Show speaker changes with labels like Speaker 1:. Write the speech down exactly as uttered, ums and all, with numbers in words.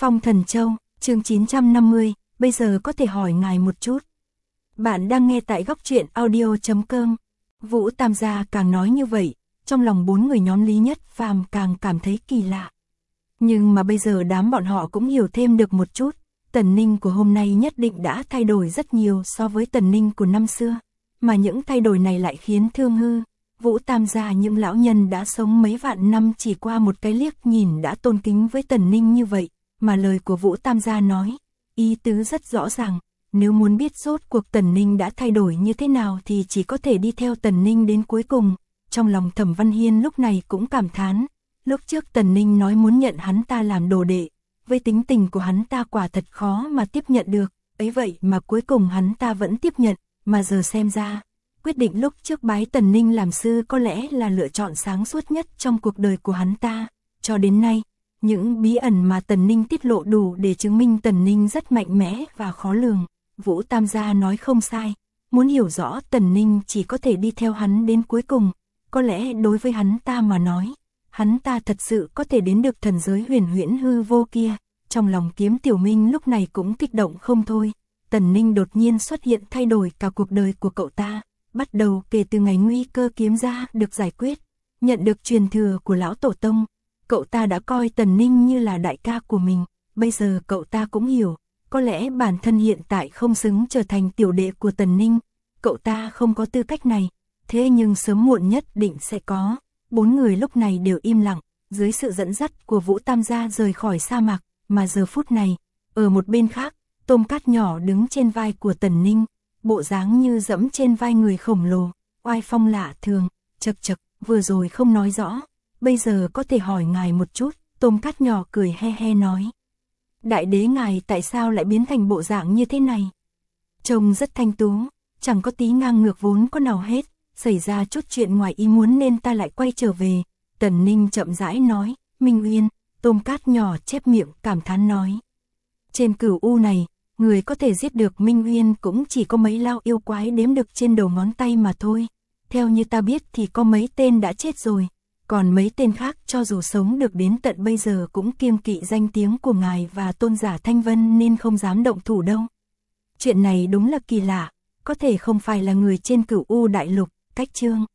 Speaker 1: Phong Thần Châu, chương chín trăm năm mươi, bây giờ có thể hỏi ngài một chút. Bạn đang nghe tại góc truyện audio chấm com. Vũ Tam gia càng nói như vậy, trong lòng bốn người nhóm Lý Nhất Phàm càng cảm thấy kỳ lạ. Nhưng mà bây giờ đám bọn họ cũng hiểu thêm được một chút, Tần Ninh của hôm nay nhất định đã thay đổi rất nhiều so với Tần Ninh của năm xưa, mà những thay đổi này lại khiến Thương Hư, Vũ Tam gia những lão nhân đã sống mấy vạn năm chỉ qua một cái liếc nhìn đã tôn kính với Tần Ninh như vậy, mà lời của Vũ Tam gia nói, ý tứ rất rõ ràng, nếu muốn biết rốt cuộc Tần Ninh đã thay đổi như thế nào thì chỉ có thể đi theo Tần Ninh đến cuối cùng. Trong lòng Thẩm Văn Hiên lúc này cũng cảm thán, lúc trước Tần Ninh nói muốn nhận hắn ta làm đồ đệ, với tính tình của hắn ta quả thật khó mà tiếp nhận được, ấy vậy mà cuối cùng hắn ta vẫn tiếp nhận, mà giờ xem ra, quyết định lúc trước bái Tần Ninh làm sư có lẽ là lựa chọn sáng suốt nhất trong cuộc đời của hắn ta. Cho đến nay, những bí ẩn mà Tần Ninh tiết lộ đủ để chứng minh Tần Ninh rất mạnh mẽ và khó lường. Vũ Tam gia nói không sai, muốn hiểu rõ Tần Ninh chỉ có thể đi theo hắn đến cuối cùng. Có lẽ đối với hắn ta mà nói, hắn ta thật sự có thể đến được thần giới huyền huyễn hư vô kia. Trong lòng Kiếm Tiểu Minh lúc này cũng kích động không thôi. Tần Ninh đột nhiên xuất hiện thay đổi cả cuộc đời của cậu ta. Bắt đầu kể từ ngày nguy cơ kiếm gia được giải quyết, nhận được truyền thừa của lão tổ tông, cậu ta đã coi Tần Ninh như là đại ca của mình. Bây giờ cậu ta cũng hiểu, có lẽ bản thân hiện tại không xứng trở thành tiểu đệ của Tần Ninh. Cậu ta không có tư cách này, thế nhưng sớm muộn nhất định sẽ có. Bốn người lúc này đều im lặng, dưới sự dẫn dắt của Vũ Tam gia rời khỏi sa mạc, mà giờ phút này, ở một bên khác, Tôm Cát nhỏ đứng trên vai của Tần Ninh, bộ dáng như dẫm trên vai người khổng lồ, oai phong lạ thường. Chậc chậc, vừa rồi không nói rõ, bây giờ có thể hỏi ngài một chút. Tôm Cát nhỏ cười he he nói, đại đế ngài tại sao lại biến thành bộ dạng như thế này? Trông rất thanh tú, chẳng có tí ngang ngược vốn có nào hết, xảy ra chút chuyện ngoài ý muốn nên ta lại quay trở về. Tần Ninh chậm rãi nói, Minh Uyên. Tôm Cát nhỏ chép miệng cảm thán nói, trên cửu u này, người có thể giết được Minh Uyên cũng chỉ có mấy lao yêu quái đếm được trên đầu ngón tay mà thôi. Theo như ta biết thì có mấy tên đã chết rồi, còn mấy tên khác cho dù sống được đến tận bây giờ cũng kiêng kỵ danh tiếng của ngài và tôn giả Thanh Vân nên không dám động thủ đâu. Chuyện này đúng là kỳ lạ, có thể không phải là người trên cửu u đại lục. Cách chương